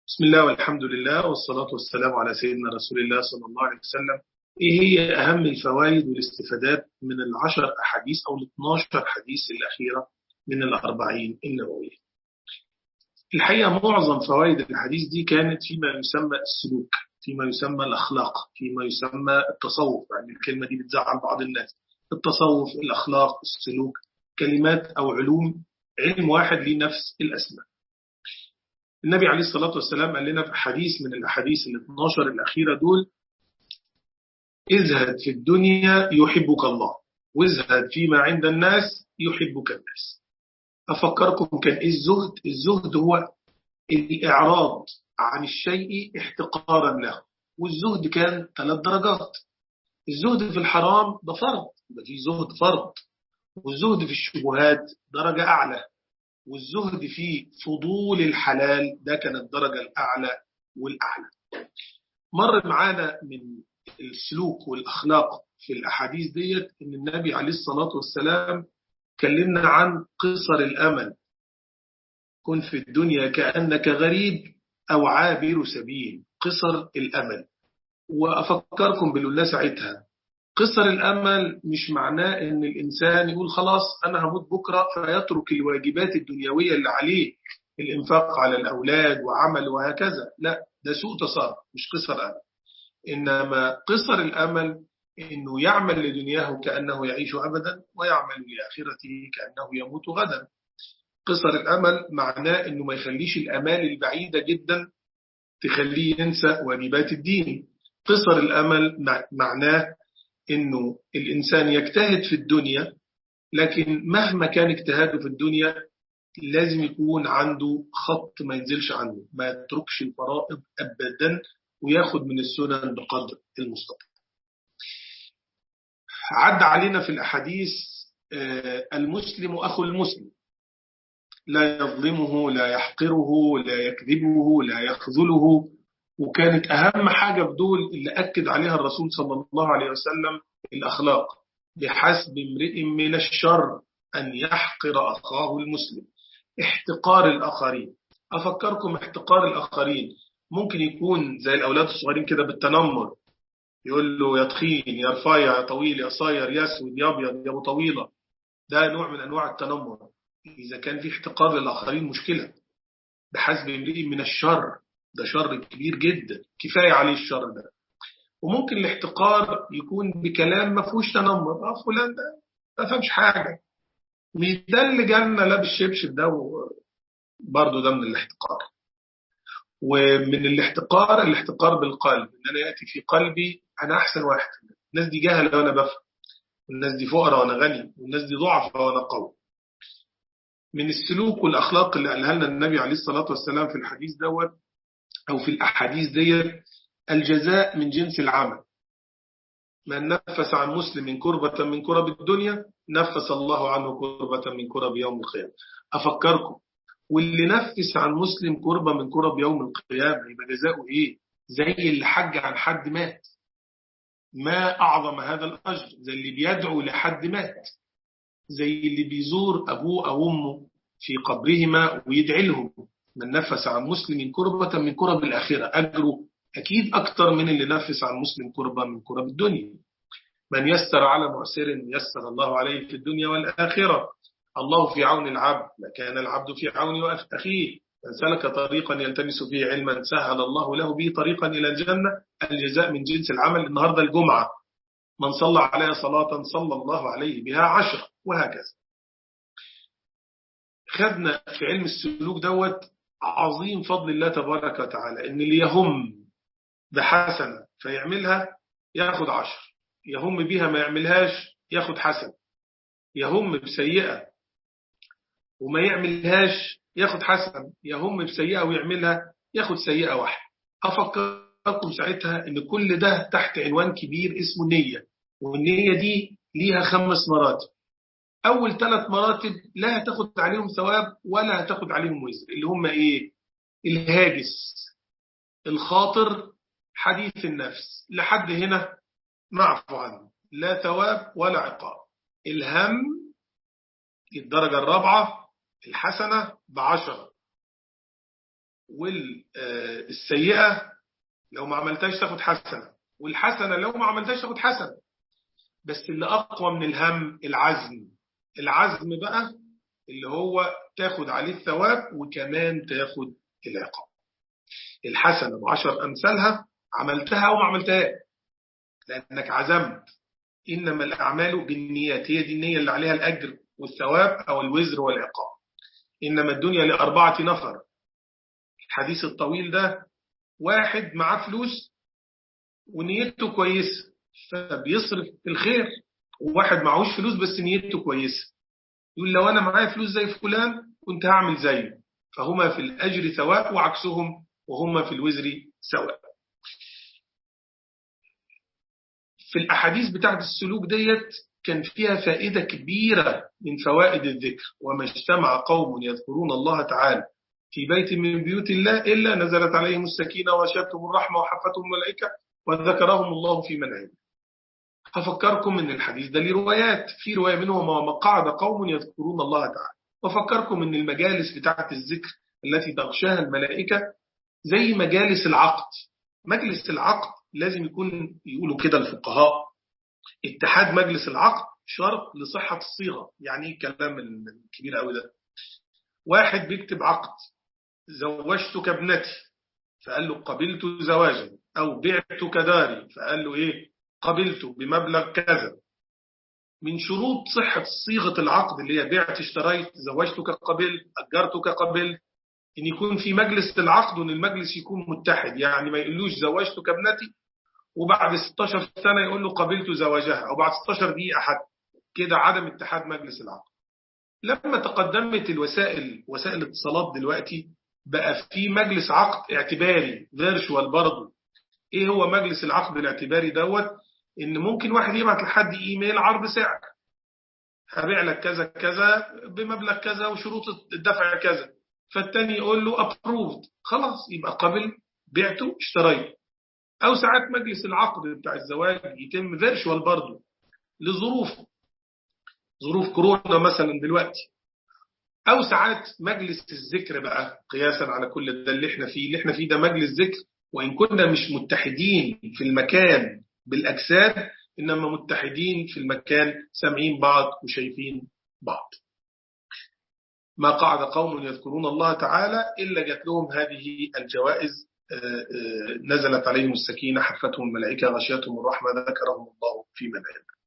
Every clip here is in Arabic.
بسم الله والحمد لله والصلاة والسلام على سيدنا رسول الله صلى الله عليه وسلم. إيه هي أهم الفوائد والاستفادات من العشر أحاديث أو ال12 حديث الأخيرة من الأربعين النووية؟ الحقيقة معظم فوائد الحديث دي كانت فيما يسمى السلوك، فيما يسمى الأخلاق، فيما يسمى التصوف. يعني الكلمة دي بتزعل بعض الناس. التصوف، الأخلاق، السلوك، كلمات أو علوم، علم واحد ليه نفس الأسماء. النبي عليه الصلاة والسلام قال لنا في حديث من الأحاديث ال12 الأخيرة دول: ازهد في الدنيا يحبك الله، وازهد فيما عند الناس يحبك الناس. أفكركم كان إيه الزهد؟ الزهد هو الإعراض عن الشيء احتقارا له، والزهد كان 3 درجات. الزهد في الحرام ده فرض، ده في زهد فرض. والزهد في الشبهات درجة أعلى. والزهد في فضول الحلال ده كان الدرجة الأعلى والأعلى. مر معانا من السلوك والأخلاق في الأحاديث ديت إن النبي عليه الصلاة والسلام كلمنا عن قصر الأمل. كن في الدنيا كأنك غريب أو عابر سبيل، قصر الأمل. وأفكركم بالله ساعتها، قصر الأمل مش معناه إن الإنسان يقول خلاص أنا هموت بكرة فيترك الواجبات الدنيوية اللي عليه، الإنفاق على الأولاد وعمل وهكذا. لا، ده سوء تصرف، مش قصر أمل. إنما قصر الأمل إنه يعمل لدنياه كأنه يعيش أبدا، ويعمل لآخرته كأنه يموت غدا. قصر الأمل معناه إنه ما يخليش الأمال البعيدة جدا تخليه ينسى واجبات الدين. قصر الأمل معناه إنه الإنسان يجتهد في الدنيا، لكن مهما كان اجتهاده في الدنيا لازم يكون عنده خط ما ينزلش عنه، ما يتركش الفرائض أبدا، وياخد من السنن بقدر المستطاع. عد علينا في الأحاديث المسلم أخو المسلم، لا يظلمه، لا يحقره، لا يكذبه، لا يخذله. وكانت أهم حاجة في دول اللي أكد عليها الرسول صلى الله عليه وسلم الأخلاق. بحسب امرئ من الشر أن يحقر أخاه المسلم. احتقار الآخرين. أفكركم، احتقار الآخرين ممكن يكون زي الأولاد الصغيرين كده بالتنمر، يقول له يا تخين، يا رفيع، يا طويل، يا قصير، يا اسود، يا ابيض، يا ابو طويله. ده نوع من انواع التنمر. اذا كان في احتقار للاخرين مشكله. بحسب امرئ من الشر، ده شر كبير جدا، كفايه عليه الشر ده. وممكن الاحتقار يكون بكلام ما فيهوش تنمر، فلان ده ما فهمش حاجه، مش ده اللي جالنا لابس شبشب ده، برضه ده من الاحتقار. ومن الاحتقار بالقلب، ان انا ياتي في قلبي انا احسن واحد. الناس دي جاهله وانا بفهم، والناس دي فقراء وانا غني، والناس دي ضعفاء وانا قوي. من السلوك والاخلاق اللي قالها لنا النبي عليه الصلاه والسلام في الحديث دوت او في الاحاديث ديت: الجزاء من جنس العمل. من نفس عن مسلم كربة من كرب الدنيا نفس الله عنه كربة من كرب يوم القيامة. أفكركم، واللي نفس عن مسلم كربة من كرب يوم القيامة يبقى جزاؤه إيه؟ زي اللي حج عن حد مات. ما أعظم هذا الأجر، زي اللي بيدعو لحد مات، زي اللي بيزور أبوه أو أمه في قبرهما ويدعي لهم. من نفس عن مسلم كربة من كرب الآخرة أجره أكيد أكتر من اللي نفس عن مسلم كربة من كرب الدنيا. من يسر على معسر يسر الله عليه في الدنيا والآخرة. الله في عون العبد ما كان العبد في عون أخيه. من سلك طريقا يلتمس فيه علما سهل الله له به طريقا إلى الجنة. الجزاء من جنس العمل. النهاردة الجمعة، من صلى عليها صلاة صلى الله عليه بها 10، وهكذا. خدنا في علم السلوك دوت عظيم فضل الله تبارك وتعالى، إن اللي يهم بحسنة فيعملها ياخد 10، يهم بها ما يعملهاش ياخد حسنة، يهم بسيئة وما يعملهاش ياخد حسنة، يهم بسيئة ويعملها ياخد سيئة واحدة. أفكركم ساعتها إن كل ده تحت عنوان كبير اسمه النية. والنية دي ليها 5 مراتب. أول 3 مراتب لا هتاخد عليهم ثواب ولا هتاخد عليهم وزر، اللي هم إيه؟ الهاجس، الخاطر، حديث النفس. لحد هنا معفو عنه، لا ثواب ولا عقاب. الهم الدرجة الرابعة، الحسنة ب10. والسيئة لو ما عملتهاش تاخد حسنة، والحسنة لو ما عملتهاش تاخد حسنة. بس اللي أقوى من الهم العزم. العزم بقى اللي هو تاخد عليه الثواب وكمان تاخد العقاب. الحسنة ب10 أمثالها، عملتها أو ما عملتها، لأنك عزمت. إنما الأعمال بالنيات، هي دي النية اللي عليها الأجر والثواب أو الوزر والعقاب. إنما الدنيا ل4 نفر. الحديث الطويل ده، واحد معاه فلوس ونيته كويسة فبيصرف في الخير، وواحد معهوش فلوس بس نيته كويسة، يقول لو أنا معايا فلوس زي فلان كنت هعمل زيه. فهما في الأجر سواء، وعكسهم وهما في الوزر سواء. في الأحاديث بتاعت السلوك ديت كان فيها فائدة كبيرة من فوائد الذكر. وما اجتمع قوم يذكرون الله تعالى في بيت من بيوت الله إلا نزلت عليهم السكينة وغشيتهم الرحمة وحفتهم الملائكة وذكرهم الله في من عنده. هفكركم ان الحديث ده ليه روايات، في رواية منه وما قعد قوم يذكرون الله تعالى. وفكركم ان المجالس بتاعت الذكر التي تغشاها الملائكة زي مجالس العقد. مجلس العقد لازم يكون، يقولوا كده الفقهاء، اتحاد مجلس العقد شرط لصحة الصيغة. يعني الكلام الكبير قوي ده، واحد بيكتب عقد زوجتك ابنتي فقال له قبلت زواجا، أو بعتك داري فقال له إيه قبلت بمبلغ كذا. من شروط صحة صيغة العقد اللي هي بعت اشتريت زوجتك قبلت أجرتك قبلت، إن يكون في مجلس العقد وإن المجلس يكون متحد. يعني ما يقولوش زوجتك ابنتي وبعد 16 سنة يقول له قبلت زواجها، أو بعد 16 دقيقة حتى كده، عدم اتحاد مجلس العقد. لما تقدمت وسائل الاتصالات دلوقتي بقى في مجلس عقد اعتباري فيرشوال برضه. ايه هو مجلس العقد الاعتباري دوت؟ ان ممكن واحد يبعت لحد ايميل عرض سعر، هبيع لك كذا كذا بمبلغ كذا وشروط الدفع كذا، فالتاني يقول له ابروفد، خلاص يبقى قبل، بعته اشتريت. او ساعات مجلس العقد بتاع الزواج يتم فيرشوال برضه ظروف كورونا مثلا دلوقتي. أو ساعات مجلس الذكر بقى قياسا على كل ده اللي احنا فيه ده مجلس ذكر، وإن كنا مش متحدين في المكان بالأجساد، إنما متحدين في المكان سامعين بعض وشايفين بعض. ما قعد قوم يذكرون الله تعالى إلا جات لهم هذه الجوائز، نزلت عليهم السكينة حفتهم الملائكة غشيتهم الرحمة ذكرهم الله في من عنده.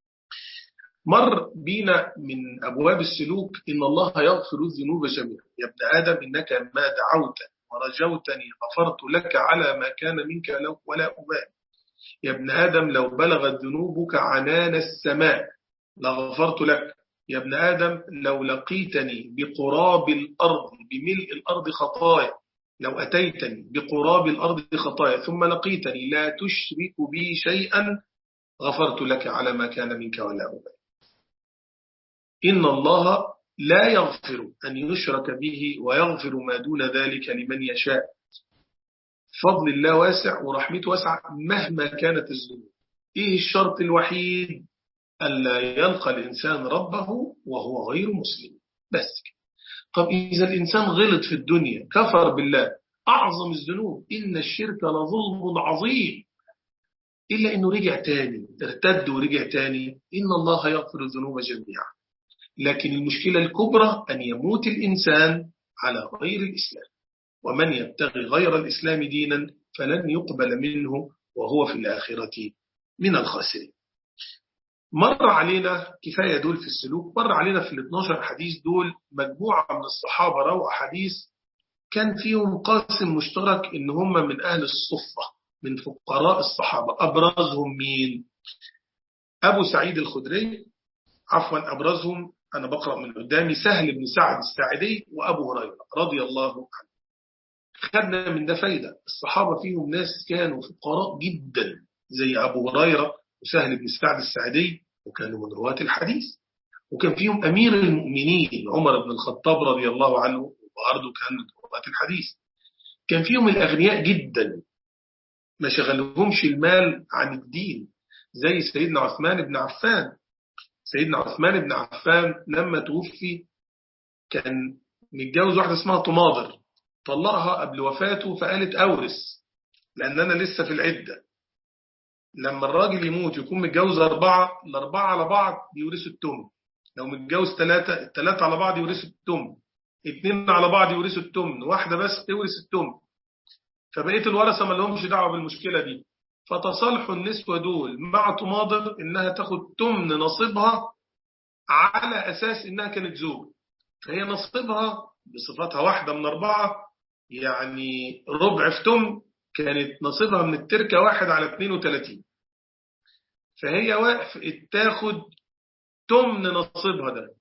مر بينا من أبواب السلوك إن الله يغفر الذنوب جميعا. يا ابن آدم إنك ما دعوت ورجوتني غفرت لك على ما كان منك ولا أبالي. يا ابن آدم لو بلغت ذنوبك عنان السماء لغفرت لك. يا ابن آدم لو لقيتني بقراب الأرض بملء الأرض خطايا، لو أتيتني بقراب الأرض خطايا ثم لقيتني لا تشرك بي شيئا غفرت لك على ما كان منك ولا أبالي. إن الله لا يغفر أن يشرك به ويغفر ما دون ذلك لمن يشاء. فضل الله واسع ورحمته واسعة مهما كانت الذنوب. إيه الشرط الوحيد؟ ألا يلقى الإنسان ربه وهو غير مسلم بس. طب إذا الإنسان غلط في الدنيا كفر بالله، أعظم الذنوب، إن الشرك لظلم عظيم، إلا إنه رجع تاني ارتد ورجع تاني، إن الله يغفر الذنوب جميعا. لكن المشكلة الكبرى أن يموت الإنسان على غير الإسلام، ومن يبتغي غير الإسلام دينا فلن يقبل منه وهو في الآخرة من الخاسرين. مر علينا كفاية دول في السلوك، مر علينا في 12 حديث دول مجموعة من الصحابة روى حديث كان فيهم قاسم مشترك إن هم من أهل الصفة من فقراء الصحابة. أبرزهم مين؟ أبو سعيد الخدري، عفوا أبرزهم أنا بقرأ من قدامي سهل بن سعد الساعدي وأبو هريرة رضي الله عنه. خدنا من ده فايدة، الصحابة فيهم ناس كانوا فقراء جدا زي أبو هريرة وسهل بن سعد الساعدي، وكانوا من رواة الحديث. وكان فيهم أمير المؤمنين عمر بن الخطاب رضي الله عنه، وبرضه كان من رواة الحديث. كان فيهم الأغنياء جدا ما شغلهمش المال عن الدين زي سيدنا عثمان بن عفان. سيدنا عثمان بن عفان لما توفي كان متجوز واحدة اسمها طماضر. طلقها قبل وفاته فقالت أورث لأن أنا لسه في العدة. لما الراجل يموت يكون متجوز 4، ال4 على بعض يورثوا التمن. لو متجوز 3، ال3 على بعض يورثوا التمن. 2 على بعض يورثوا التمن، واحدة بس تورث التمن. فبقية الورثة ما لهمش دعوة بالمشكلة دي. فتصالحوا النسوة دول مع تماضر إنها تاخد تمن نصيبها على أساس إنها كانت زوج. فهي نصيبها بصفتها واحدة من 4، يعني ربع في تمن. كانت نصيبها من التركة 1/32. فهي تاخد تمن نصيبها ده.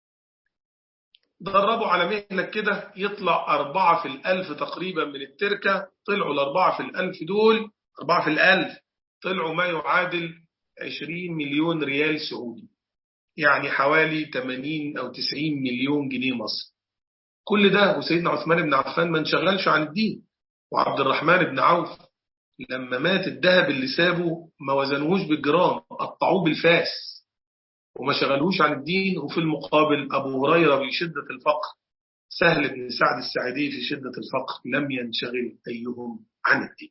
دربوا على مهلك كده يطلع 4 في الألف تقريبا من التركة. طلعوا ال4 في الألف دول، 4 في الألف طلعوا ما يعادل 20 مليون ريال سعودي، يعني حوالي 80 أو 90 مليون جنيه مصري. كل ده وسيدنا عثمان بن عفان ما انشغلش عن الدين، وعبد الرحمن بن عوف لما مات الذهب اللي سابه ما وزنوهوش بالجرام، قطعوه بالفاس وما شغلوش عن الدين. وفي المقابل أبو هريرة في شدة الفقر، سهل بن سعد الساعدي في شدة الفقر، لم ينشغل أيهم عن الدين.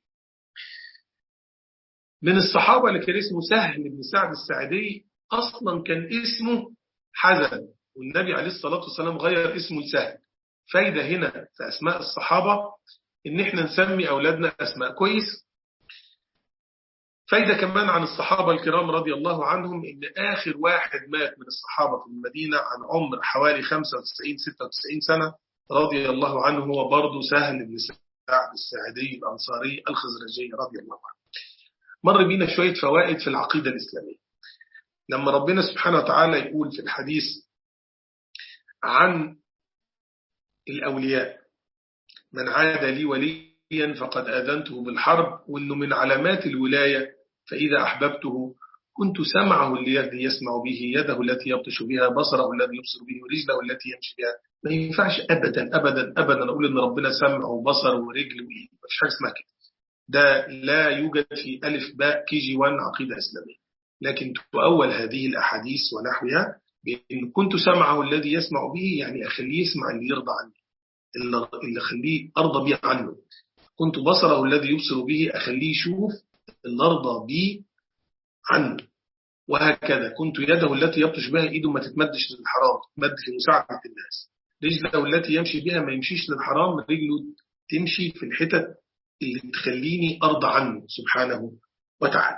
من الصحابة اللي كان اسمه سهل بن سعد الساعدي أصلا كان اسمه حزن، والنبي عليه الصلاة والسلام غير اسمه لسهل. فايدة هنا في أسماء الصحابة إن إحنا نسمي أولادنا أسماء كويس. فايدة كمان عن الصحابة الكرام رضي الله عنهم، إن آخر واحد مات من الصحابة في المدينة عن عمر حوالي 95-96 سنة رضي الله عنه هو برضه سهل بن سعد الساعدي الأنصاري الخزرجي رضي الله عنه. مر بينا شوية فوائد في العقيدة الإسلامية. لما ربنا سبحانه وتعالى يقول في الحديث عن الأولياء: من عاد لي وليا فقد آذنته بالحرب، وإنه من علامات الولاية فإذا أحببته كنت سمعه الذي يسمع به، يده التي يبطش بها، بصره الذي يبصر به، ورجله التي يمشي بها. ما ينفعش أبدا أبدا أبدا أقول إن ربنا سمع وبصر ورجل وإيد، ما فيش حاجة اسمها كده. ده لا يوجد في ألف باء KG1 عقيدة إسلامية. لكن تؤول هذه الأحاديث ونحوها بأن كنت سمعه الذي يسمع به، يعني أخليه يسمع اللي يرضى عنه، اللي أخليه أرضى به عنه. كنت بصره الذي يبصر به، أخليه يشوف اللي أرضى به عنه. وهكذا كنت يده التي يبطش بها، إيده ما تتمدش للحرام، تتمد في مساعدة الناس. رجله التي يمشي بها، ما يمشيش للحرام، رجله تمشي في الحتت اللي تخليني أرضى عنه سبحانه وتعالى.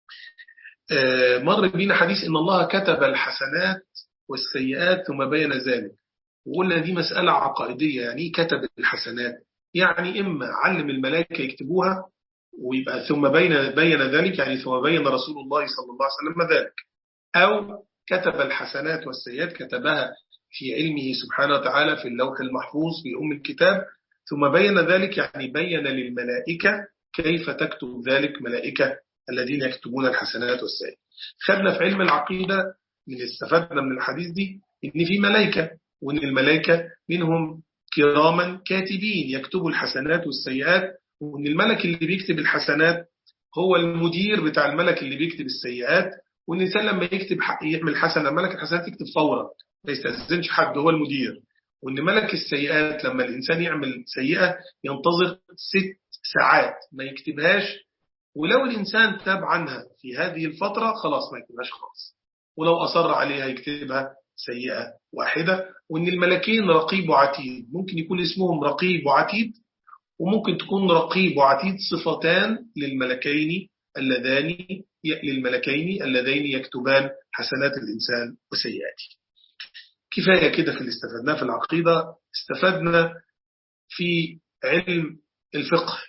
مر بينا حديث إن الله كتب الحسنات والسيئات ثم بين ذلك، وقلنا دي مسألة عقائدية. يعني كتب الحسنات يعني إما علم الملائكة يكتبوها ويبقى ثم بين ذلك، يعني ثم بين رسول الله صلى الله عليه وسلم ذلك، أو كتب الحسنات والسيئات كتبها في علمه سبحانه وتعالى في اللوح المحفوظ في أم الكتاب، ثم بين ذلك يعني بين للملائكة كيف تكتب ذلك، ملائكة الذين يكتبون الحسنات والسيئات. خدنا في علم العقيدة من استفدنا من الحديث دي إن في ملائكة، وإن الملائكة منهم كراما كاتبين يكتبوا الحسنات والسيئات، وإن الملك اللي بيكتب الحسنات هو المدير بتاع الملك اللي بيكتب السيئات. والإنسان لما يكتب يعمل حسنة، ملك الحسنات يكتب فورا ما يستأذنش حد، هو المدير. وإن ملك السيئات لما الإنسان يعمل سيئة ينتظر 6 ساعات ما يكتبهاش، ولو الإنسان تاب عنها في هذه الفترة خلاص ما يكتبهاش خلاص، ولو أصر عليها يكتبها سيئة واحدة. وإن الملكين رقيب وعتيد، ممكن يكون اسمهم رقيب وعتيد، وممكن تكون رقيب وعتيد صفتان للملكين اللذين يكتبان حسنات الإنسان وسيئاته. كفاية كده في اللي استفدناه في العقيدة. استفدنا في علم الفقه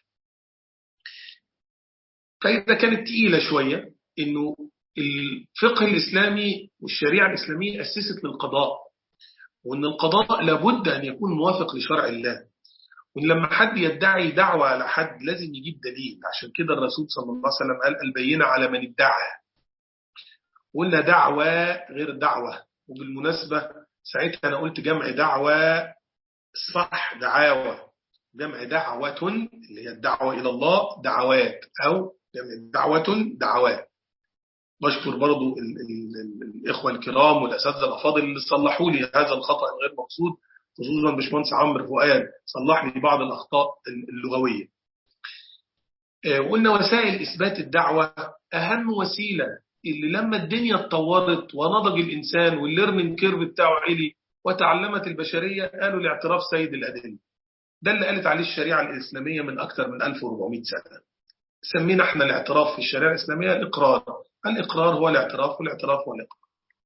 فإذا كانت تقيلة شوية، إنه الفقه الإسلامي والشريعة الإسلامية أسست للقضاء، وإن القضاء لابد أن يكون موافق لشرع الله، وإن لما حد يدعي دعوة على حد لازم يجيب دليل. عشان كده الرسول صلى الله عليه وسلم قال البينة على من ادعى. قلنا دعوة غير دعوة، وبالمناسبة ساعتها أنا قلت جمع دعوة صح دعاوة، جمع دعوة اللي هي الدعوة إلى الله دعوات، أو جمع دعوة دعوات. بشكر برضو الإخوة الكرام والأساتذة الأفاضل اللي صلحوا لي هذا الخطأ الغير مقصود، خصوصا باشمهندس عمرو فؤاد صلح لي بعض الأخطاء اللغوية. وقلنا وسائل إثبات الدعوة أهم وسيلة، اللي لما الدنيا اتطورت ونضج الإنسان والليرنينج كيرف بتاعه عالي وتعلمت البشرية، قالوا الاعتراف سيد الأدلة. ده اللي قالت عليه الشريعة الإسلامية من أكثر من 1400 سنة. سمينا احنا الاعتراف في الشريعة الإسلامية الإقرار. الإقرار هو الاعتراف، والاعتراف هو الإقرار.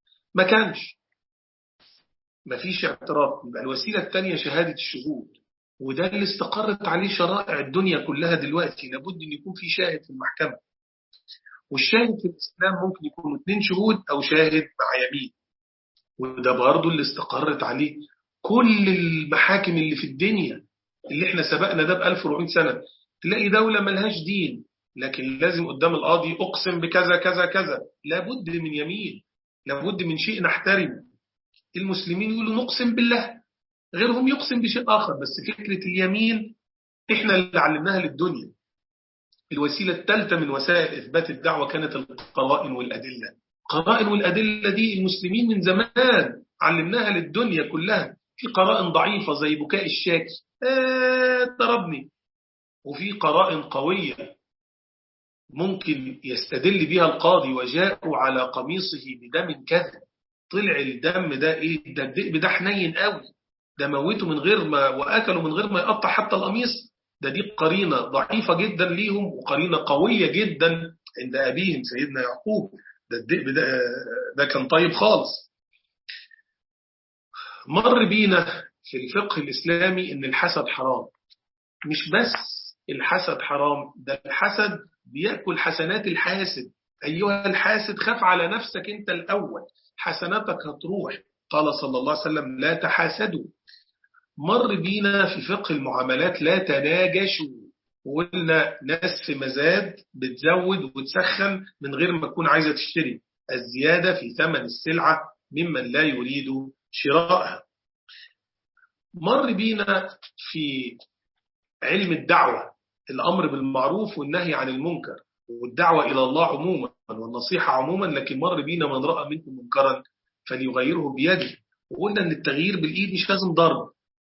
ما فيش اعتراف، يبقى الوسيلة الثانية شهادة الشهود، وده اللي استقرت عليه شرائع الدنيا كلها دلوقتي. لابد أن يكون في شاهد في المحكمة، والشاهد في الإسلام ممكن يكونوا 2 شهود أو شاهد مع يمين، وده برضو اللي استقرت عليه كل المحاكم اللي في الدنيا. اللي احنا سبقنا ده ب 1400 سنة. تلاقي دولة ملهاش دين، لكن لازم قدام القاضي أقسم بكذا كذا كذا، لابد من يمين، لابد من شيء نحترم. المسلمين يقولوا نقسم بالله، غيرهم يقسم بشيء آخر، بس فكرة اليمين احنا اللي علمناها للدنيا. الوسيلة الثالثة من وسائل إثبات الدعوة كانت القرائن والأدلة. القرائن والأدلة دي المسلمين من زمان علمناها للدنيا كلها. في قرائن ضعيفة زي بكاء الشاكي ضربني، وفي قرائن قوية ممكن يستدل بها القاضي، وجاءوا على قميصه بدم كذب. طلع الدم ده ايه؟ ده الذئب ده حنين قوي، ده موته من غير ما وأكله من غير ما يقطع حتى القميص. دي قرينة ضعيفة جدا ليهم، وقرينة قوية جدا عند أبيهم سيدنا يعقوب. ده الذئب ده كان طيب خالص. مر بينا في الفقه الإسلامي إن الحسد حرام. مش بس الحسد حرام، ده الحسد بيأكل حسنات الحاسد. أيها الحاسد خاف على نفسك أنت الأول، حسناتك هتروح. قال صلى الله عليه وسلم لا تحاسدوا. مر بينا في فقه المعاملات لا تناجشوا، وقلنا ناس في مزاد بتزود وتسخن من غير ما تكون عايزة تشتري، الزيادة في ثمن السلعة ممن لا يريد شراءها. مر بينا في علم الدعوة الأمر بالمعروف والنهي عن المنكر، والدعوة إلى الله عموما والنصيحة عموما، لكن مر بينا من رأى منكم منكرا فليغيره بيده. وقلنا أن التغيير بالإيد مش لازم ضرب،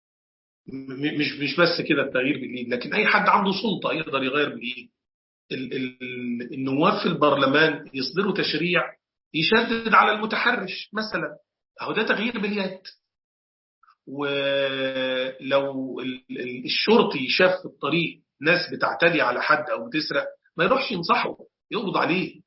مش بس كده التغيير بالإيد، لكن أي حد عنده سلطة يقدر يغير بالإيد. النواب في البرلمان يصدروا تشريع يشدد على المتحرش مثلا، أهو ده تغيير باليد. ولو الشرطي شاف في الطريق ناس بتعتدي على حد أو بتسرق، ما يروحش ينصحه، يقبض عليه.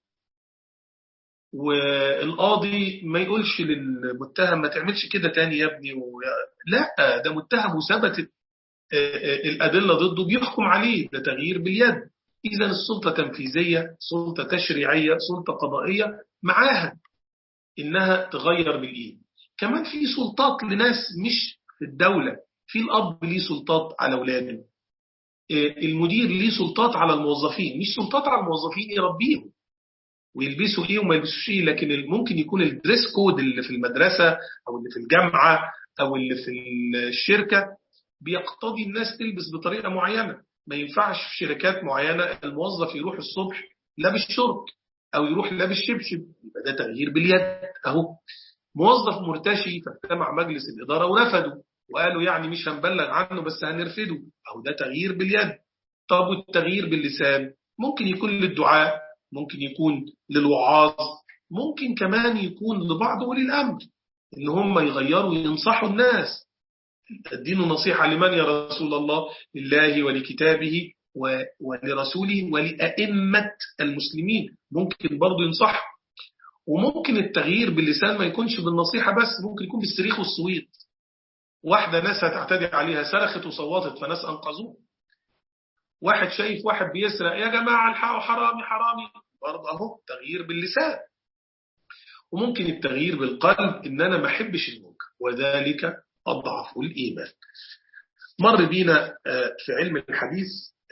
والقاضي ما يقولش للمتهم ما تعملش كده تاني يا ابني لا، ده متهم وثبتت الأدلة ضده بيحكم عليه. ده تغيير باليد. إذا السلطة تنفيذية، سلطة تشريعية، سلطة قضائية، معاها إنها تغير بالإيد. كمان في سلطات لناس مش في الدولة. في الأب ليه سلطات على أولاده، المدير ليه سلطات على الموظفين. مش سلطات على الموظفين يربيهم ويلبسوا إيه وما يلبسوش إيه، لكن ممكن يكون الدريس كود اللي في المدرسة أو اللي في الجامعة أو اللي في الشركة بيقتضي الناس تلبس بطريقة معينة. ما ينفعش في شركات معينة الموظف يروح الصبح لابس شورت أو يروح لابس شبشب، يبقى ده تغيير باليد. أهو موظف مرتشي فاجتمع مجلس الإدارة ورفضوا وقالوا يعني مش هنبلغ عنه بس هنرفضه، أهو ده تغيير باليد. طب والتغيير باللسان ممكن يكون للدعاء، ممكن يكون للوعاظ، ممكن كمان يكون لبعض أولي الأمر إن هم يغيروا وينصحوا الناس. الدين نصيحة لمن يا رسول الله؟ لله ولكتابه ولرسوله ولأئمة المسلمين. ممكن برضو ينصح. وممكن التغيير باللسان ما يكونش بالنصيحة بس، ممكن يكون بالصريخ والصويت. واحدة ناس هتعتدي عليها صرخت وصوتت فناس أنقذوه. واحد شايف واحد بيسرق يا جماعة الحقوا حرامي حرامي، برضه أهو تغيير باللسان. وممكن التغيير بالقلب إن أنا ما أحبش المنكر وذلك أضعف الإيمان. مر بينا في علم الحديث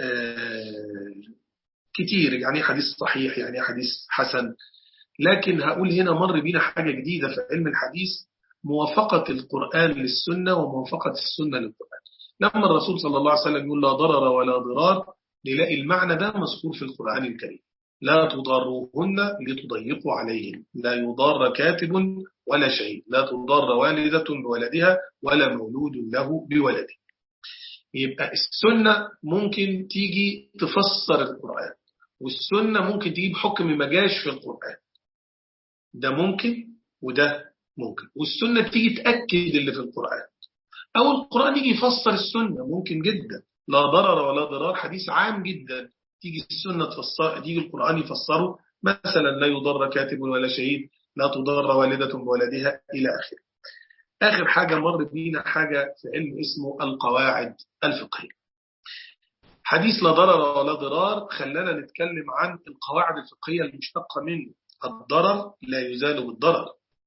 كتير، يعني حديث صحيح يعني حديث حسن، لكن هقول هنا مر بينا حاجة جديدة في علم الحديث، موافقة القرآن للسنة وموافقة السنة للقرآن. لما الرسول صلى الله عليه وسلم يقول لا ضرر ولا ضرار، نلاقي المعنى ده مذكور في القرآن الكريم. لا تضاروهن لتضيقوا عليهن، لا يضار كاتب ولا شهيد، لا تضار والدة بولدها ولا مولود له بولده. يبقى السنة ممكن تيجي تفسر القرآن، والسنة ممكن تجيب حكم ما جاش في القرآن. ده ممكن وده ممكن، والسنة تيجي تأكد اللي في القرآن، أو القرآن يجي يفسر السنة. ممكن جدا، لا ضرر ولا ضرار، حديث عام جدا، تيجي السنة تفسر، تيجي القرآن يفسره، مثلا لا يضر كاتب ولا شهيد، لا تضر والدة بولدها إلى آخره. آخر حاجة مر بينا حاجة في علم اسمه القواعد الفقهية. حديث لا ضرر ولا ضرار خلانا نتكلم عن القواعد الفقهية المشتقة منه. الضرر لا يزال بالضرر،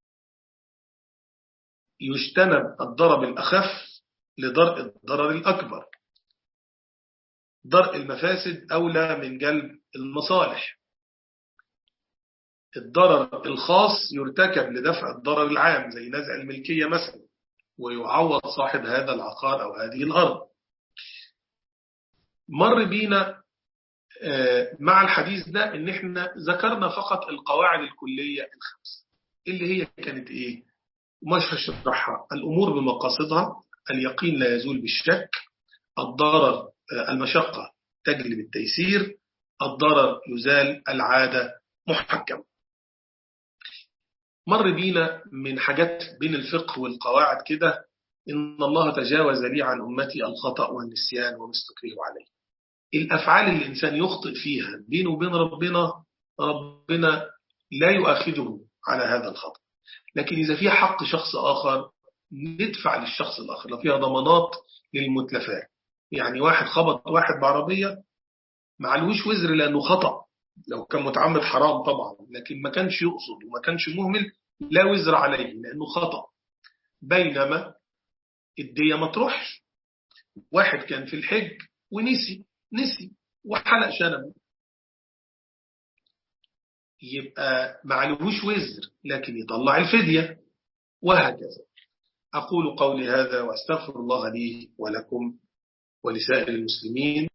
يجتنب الضرر الأخف لدرء الضرر الأكبر، درء المفاسد أولى من جلب المصالح، الضرر الخاص يرتكب لدفع الضرر العام زي نزع الملكية مثلا، ويعوض صاحب هذا العقار أو هذه الأرض. مر بينا مع الحديث ده إن احنا ذكرنا فقط القواعد الكلية الخمس اللي هي كانت إيه؟ مش هشرحها. الأمور بمقاصدها، اليقين لا يزول بالشك، الضرر المشقة تجلب التيسير، الضرر يزال، العادة محكمة. مر بينا من حاجات بين الفقه والقواعد كده، إن الله تجاوز لي عن أمتي الخطأ والنسيان وما استكرهوا عليه. الأفعال اللي الإنسان يخطئ فيها بينه وبين ربنا، ربنا لا يؤاخذه على هذا الخطأ، لكن إذا فيها حق شخص آخر ندفع للشخص الآخر، لو فيها ضمانات للمتلفات. يعني واحد خبط واحد بعربية معلوش وزر لأنه خطأ، لو كان متعمد حرام طبعا، لكن ما كانش يقصد وما كانش مهمل، لا وزر عليه لأنه خطأ. بينما الدية ما تروحش، واحد كان في الحج ونسي وحلق شنبه، يبقى معلوش وزر لكن يطلع الفدية، وهكذا. أقول قولي هذا وأستغفر الله لي ولكم ولسائر المسلمين.